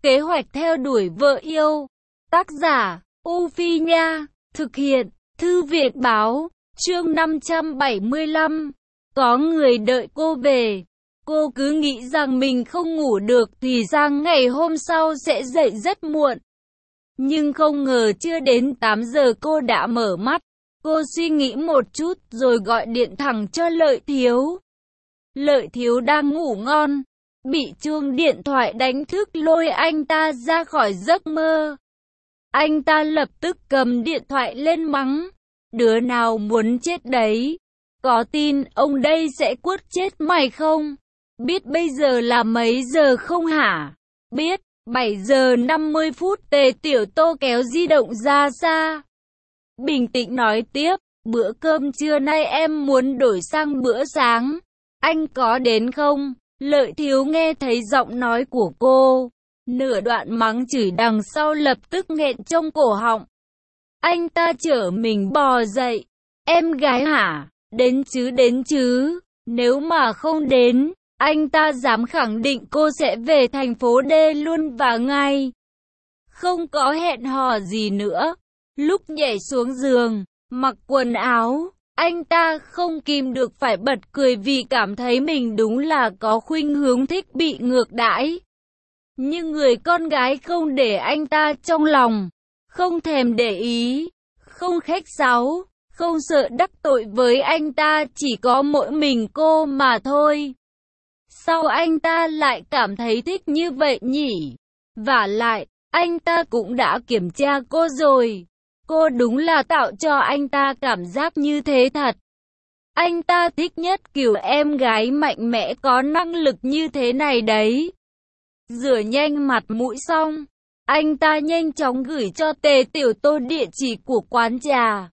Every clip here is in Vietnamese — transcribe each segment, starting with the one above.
Kế hoạch theo đuổi vợ yêu. Tác giả, U Phi Nha. Thực hiện, Thư viện Báo. Chương 575. Có người đợi cô về. Cô cứ nghĩ rằng mình không ngủ được thì sang ngày hôm sau sẽ dậy rất muộn. Nhưng không ngờ chưa đến 8 giờ cô đã mở mắt. Cô suy nghĩ một chút rồi gọi điện thẳng cho Lợi Thiếu. Lợi Thiếu đang ngủ ngon. Bị chuông điện thoại đánh thức lôi anh ta ra khỏi giấc mơ. Anh ta lập tức cầm điện thoại lên mắng. Đứa nào muốn chết đấy? Có tin ông đây sẽ quất chết mày không? Biết bây giờ là mấy giờ không hả? Biết. 7 giờ 50 phút. Tề Tiểu Tô kéo di động ra xa. Bình tĩnh nói tiếp. Bữa cơm trưa nay em muốn đổi sang bữa sáng. Anh có đến không? Lợi Thiếu nghe thấy giọng nói của cô. Nửa đoạn mắng chửi đằng sau lập tức nghẹn trong cổ họng. Anh ta chở mình bò dậy. Em gái hả? Đến chứ. Nếu mà không đến, anh ta dám khẳng định cô sẽ về thành phố D luôn và ngay. Không có hẹn hò gì nữa. Lúc nhảy xuống giường, mặc quần áo, anh ta không kìm được phải bật cười vì cảm thấy mình đúng là có khuynh hướng thích bị ngược đãi. Nhưng người con gái không để anh ta trong lòng, không thèm để ý, không khách sáo, không sợ đắc tội với anh ta, chỉ có mỗi mình cô mà thôi. Sao anh ta lại cảm thấy thích như vậy nhỉ? Vả lại, anh ta cũng đã kiểm tra cô rồi. Cô đúng là tạo cho anh ta cảm giác như thế thật. Anh ta thích nhất kiểu em gái mạnh mẽ có năng lực như thế này đấy. Rửa nhanh mặt mũi xong, anh ta nhanh chóng gửi cho Tề Tiểu Tô địa chỉ của quán trà.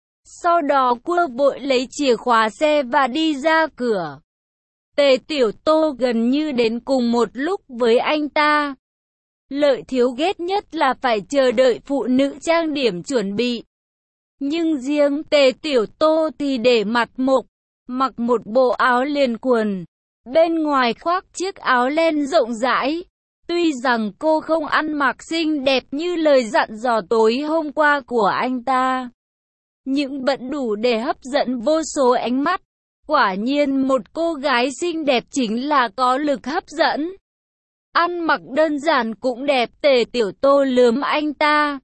Sau đó cua vội lấy chìa khóa xe và đi ra cửa. Tề Tiểu Tô gần như đến cùng một lúc với anh ta. Lợi Thiếu ghét nhất là phải chờ đợi phụ nữ trang điểm chuẩn bị. Nhưng riêng Tề Tiểu Tô thì để mặt mộc, mặc một bộ áo liền quần, bên ngoài khoác chiếc áo len rộng rãi. Tuy rằng cô không ăn mặc xinh đẹp như lời dặn dò tối hôm qua của anh ta, nhưng vẫn đủ để hấp dẫn vô số ánh mắt. Quả nhiên một cô gái xinh đẹp chính là có lực hấp dẫn. Ăn mặc đơn giản cũng đẹp. Tề Tiểu Tô lườm anh ta.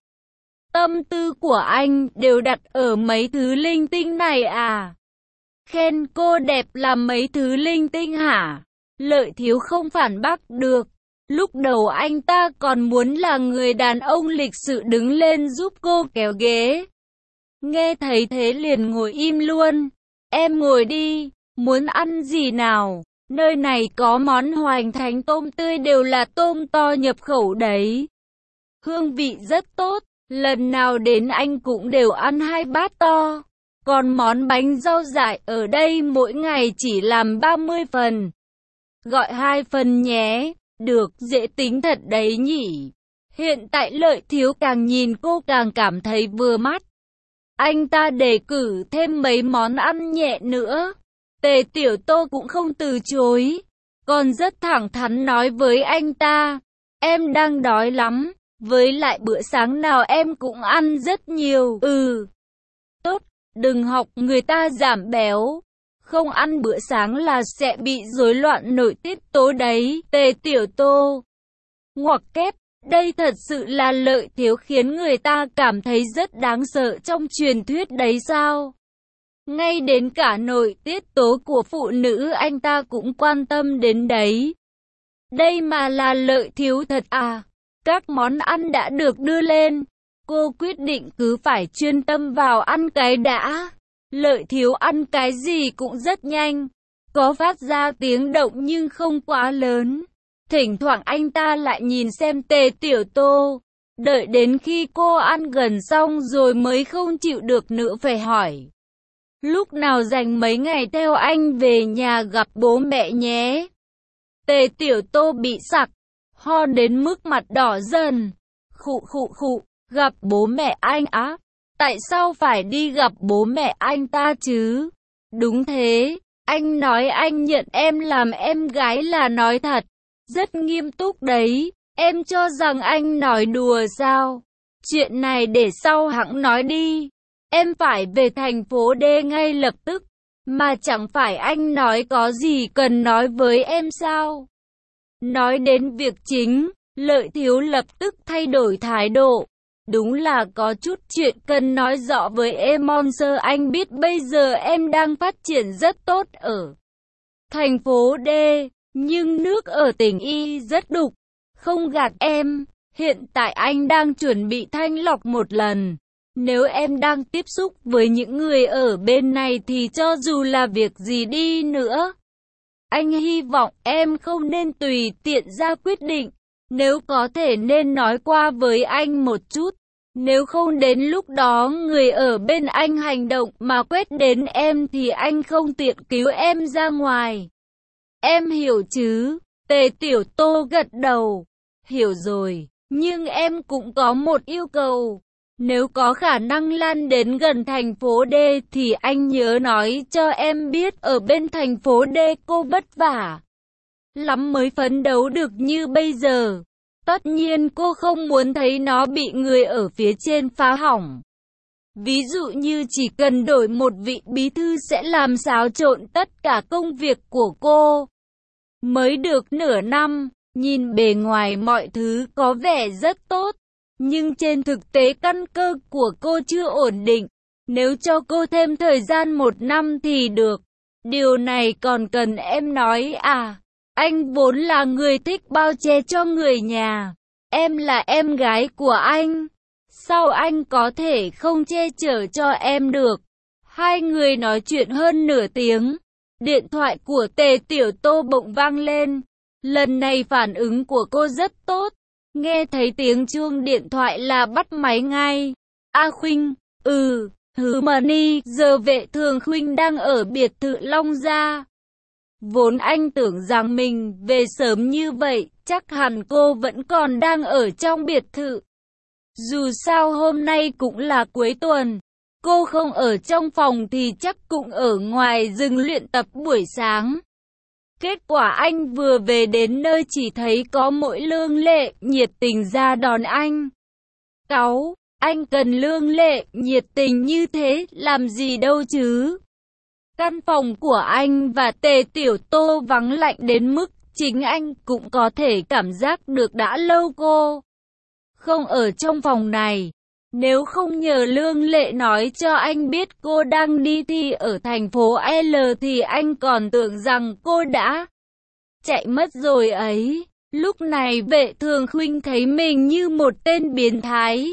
Tâm tư của anh đều đặt ở mấy thứ linh tinh này à? Khen cô đẹp là mấy thứ linh tinh hả? Lợi Thiếu không phản bác được. Lúc đầu anh ta còn muốn là người đàn ông lịch sự đứng lên giúp cô kéo ghế. Nghe thấy thế liền ngồi im luôn. Em ngồi đi, muốn ăn gì nào? Nơi này có món hoành thánh tôm tươi, đều là tôm to nhập khẩu đấy. Hương vị rất tốt, lần nào đến anh cũng đều ăn 2 bát to. Còn món bánh rau dại ở đây mỗi ngày chỉ làm 30 phần. Gọi 2 phần nhé. Được, dễ tính thật đấy nhỉ. Hiện tại Lợi Thiếu càng nhìn cô càng cảm thấy vừa mắt. Anh ta đề cử thêm mấy món ăn nhẹ nữa. Tề Tiểu Tô cũng không từ chối, còn rất thẳng thắn nói với anh ta. Em đang đói lắm, với lại bữa sáng nào em cũng ăn rất nhiều. Tốt, đừng học người ta giảm béo. Không ăn bữa sáng là sẽ bị rối loạn nội tiết tố đấy. Tề Tiểu Tô ngoặc kép. Đây thật sự là Lợi Thiếu khiến người ta cảm thấy rất đáng sợ trong truyền thuyết đấy sao? Ngay đến cả nội tiết tố của phụ nữ anh ta cũng quan tâm đến đấy. Đây mà là Lợi Thiếu thật à? Các món ăn đã được đưa lên. Cô quyết định cứ phải chuyên tâm vào ăn cái đã. Lợi Thiếu ăn cái gì cũng rất nhanh. Có phát ra tiếng động nhưng không quá lớn. Thỉnh thoảng anh ta lại nhìn xem Tề Tiểu Tô. Đợi đến khi cô ăn gần xong rồi mới không chịu được nữa phải hỏi. Lúc nào dành mấy ngày theo anh về nhà gặp bố mẹ nhé. Tề Tiểu Tô bị sặc, ho đến mức mặt đỏ dần. Khụ, gặp bố mẹ anh á? Tại sao phải đi gặp bố mẹ anh ta chứ? Đúng thế, anh nói anh nhận em làm em gái là nói thật. Rất nghiêm túc đấy. Em cho rằng anh nói đùa sao? Chuyện này để sau hẵng nói đi. Em phải về thành phố D ngay lập tức. Mà chẳng phải anh nói có gì cần nói với em sao? Nói đến việc chính, Lợi Thiếu lập tức thay đổi thái độ. Đúng là có chút chuyện cần nói rõ với em Monster. Anh biết bây giờ em đang phát triển rất tốt ở thành phố D, nhưng nước ở tỉnh Y rất đục. Không gạt em, hiện tại anh đang chuẩn bị thanh lọc một lần. Nếu em đang tiếp xúc với những người ở bên này thì cho dù là việc gì đi nữa, anh hy vọng em không nên tùy tiện ra quyết định. Nếu có thể nên nói qua với anh một chút. Nếu không đến lúc đó người ở bên anh hành động mà quét đến em thì anh không tiện cứu em ra ngoài. Em hiểu chứ? Tề Tiểu Tô gật đầu. Hiểu rồi, nhưng em cũng có một yêu cầu. Nếu có khả năng lan đến gần thành phố D thì anh nhớ nói cho em biết ở bên thành phố D cô vất vả lắm mới phấn đấu được như bây giờ. Tất nhiên cô không muốn thấy nó bị người ở phía trên phá hỏng. Ví dụ như chỉ cần đổi một vị bí thư sẽ làm xáo trộn tất cả công việc của cô. Mới được nửa năm, nhìn bề ngoài mọi thứ có vẻ rất tốt. Nhưng trên thực tế căn cơ của cô chưa ổn định. Nếu cho cô thêm thời gian 1 năm thì được. Điều này còn cần em nói à? Anh vốn là người thích bao che cho người nhà. Em là em gái của anh. Sao anh có thể không che chở cho em được? Hai người nói chuyện hơn nửa tiếng. Điện thoại của Tề Tiểu Tô bỗng vang lên. Lần này phản ứng của cô rất tốt. Nghe thấy tiếng chuông điện thoại là bắt máy ngay. A Khuynh, Hứ Mani, giờ Vệ Thường Khuynh đang ở biệt thự Long Gia. Vốn anh tưởng rằng mình về sớm như vậy, chắc hẳn cô vẫn còn đang ở trong biệt thự. Dù sao hôm nay cũng là cuối tuần, cô không ở trong phòng thì chắc cũng ở ngoài rừng luyện tập buổi sáng. Kết quả anh vừa về đến nơi chỉ thấy có mỗi Lương Lệ nhiệt tình ra đón anh. Cáu, anh cần Lương Lệ nhiệt tình như thế làm gì đâu chứ? Căn phòng của anh và Tề Tiểu Tô vắng lạnh đến mức chính anh cũng có thể cảm giác được đã lâu cô không ở trong phòng này. Nếu không nhờ Lương Lệ nói cho anh biết cô đang đi thi ở thành phố L thì anh còn tưởng rằng cô đã chạy mất rồi ấy. Lúc này Vệ Thường Khuynh thấy mình như một tên biến thái.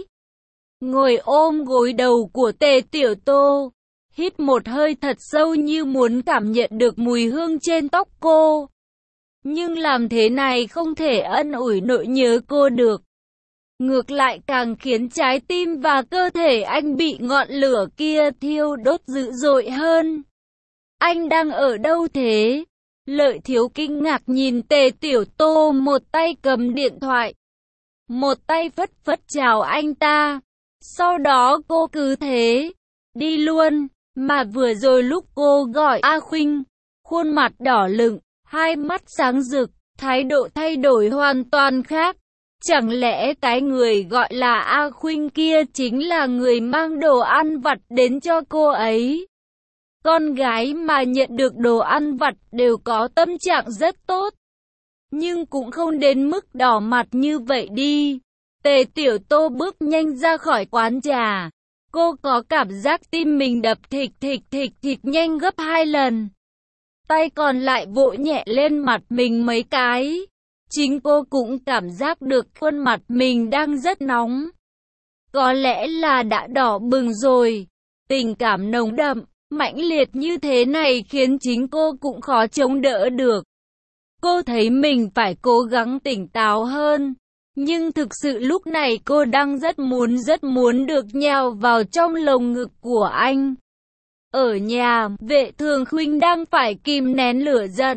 Ngồi ôm gối đầu của Tề Tiểu Tô, hít một hơi thật sâu như muốn cảm nhận được mùi hương trên tóc cô. Nhưng làm thế này không thể ân ủi nỗi nhớ cô được. Ngược lại càng khiến trái tim và cơ thể anh bị ngọn lửa kia thiêu đốt dữ dội hơn. Anh đang ở đâu thế? Lợi Thiếu kinh ngạc nhìn Tề Tiểu Tô, một tay cầm điện thoại, một tay phất phất chào anh ta. Sau đó cô cứ thế đi luôn. Mà vừa rồi lúc cô gọi A Khuynh, khuôn mặt đỏ lựng, hai mắt sáng rực, thái độ thay đổi hoàn toàn khác. Chẳng lẽ cái người gọi là A Khuynh kia chính là người mang đồ ăn vặt đến cho cô ấy? Con gái mà nhận được đồ ăn vặt đều có tâm trạng rất tốt, nhưng cũng không đến mức đỏ mặt như vậy đi. Tề Tiểu Tô bước nhanh ra khỏi quán trà. Cô có cảm giác tim mình đập thịch thịch nhanh gấp 2 lần. Tay còn lại vỗ nhẹ lên mặt mình mấy cái. Chính cô cũng cảm giác được khuôn mặt mình đang rất nóng. Có lẽ là đã đỏ bừng rồi. Tình cảm nồng đậm, mãnh liệt như thế này khiến chính cô cũng khó chống đỡ được. Cô thấy mình phải cố gắng tỉnh táo hơn. Nhưng thực sự lúc này cô đang rất muốn được nhào vào trong lồng ngực của anh. Ở nhà, Vệ Thường Khuynh đang phải kìm nén lửa giận.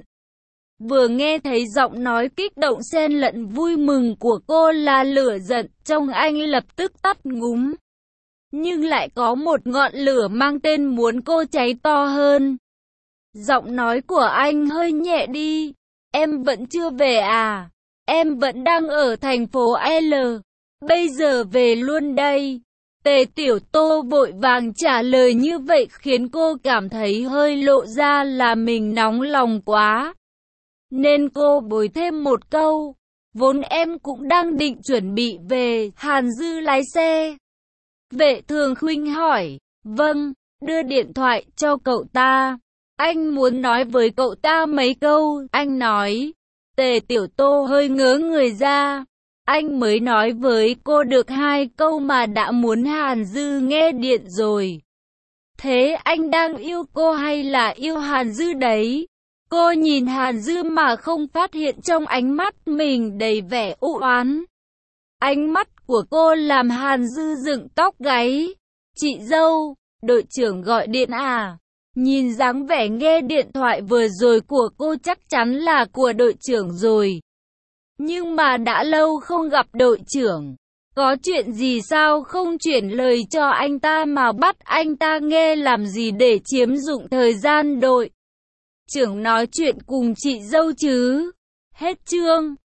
Vừa nghe thấy giọng nói kích động xen lẫn vui mừng của cô là lửa giận, trong anh lập tức tắt ngúm. Nhưng lại có một ngọn lửa mang tên muốn cô cháy to hơn. Giọng nói của anh hơi nhẹ đi. Em vẫn chưa về à? Em vẫn đang ở thành phố L. Bây giờ về luôn đây. Tề Tiểu Tô vội vàng trả lời như vậy khiến cô cảm thấy hơi lộ ra là mình nóng lòng quá. Nên cô bồi thêm một câu. Vốn em cũng đang định chuẩn bị về. Hàn Dư lái xe. Vệ Thường Khuynh hỏi. Vâng, đưa điện thoại cho cậu ta. Anh muốn nói với cậu ta mấy câu, anh nói. Tề Tiểu Tô hơi ngớ người ra. Anh mới nói với cô được 2 câu mà đã muốn Hàn Dư nghe điện rồi. Thế anh đang yêu cô hay là yêu Hàn Dư đấy? Cô nhìn Hàn Dư mà không phát hiện trong ánh mắt mình đầy vẻ u oán. Ánh mắt của cô làm Hàn Dư dựng tóc gáy. Chị dâu, đội trưởng gọi điện à? Nhìn dáng vẻ nghe điện thoại vừa rồi của cô chắc chắn là của đội trưởng rồi. Nhưng mà đã lâu không gặp đội trưởng. Có chuyện gì sao không chuyển lời cho anh ta mà bắt anh ta nghe làm gì để chiếm dụng thời gian đội trưởng nói chuyện cùng chị dâu chứ? Hết chương.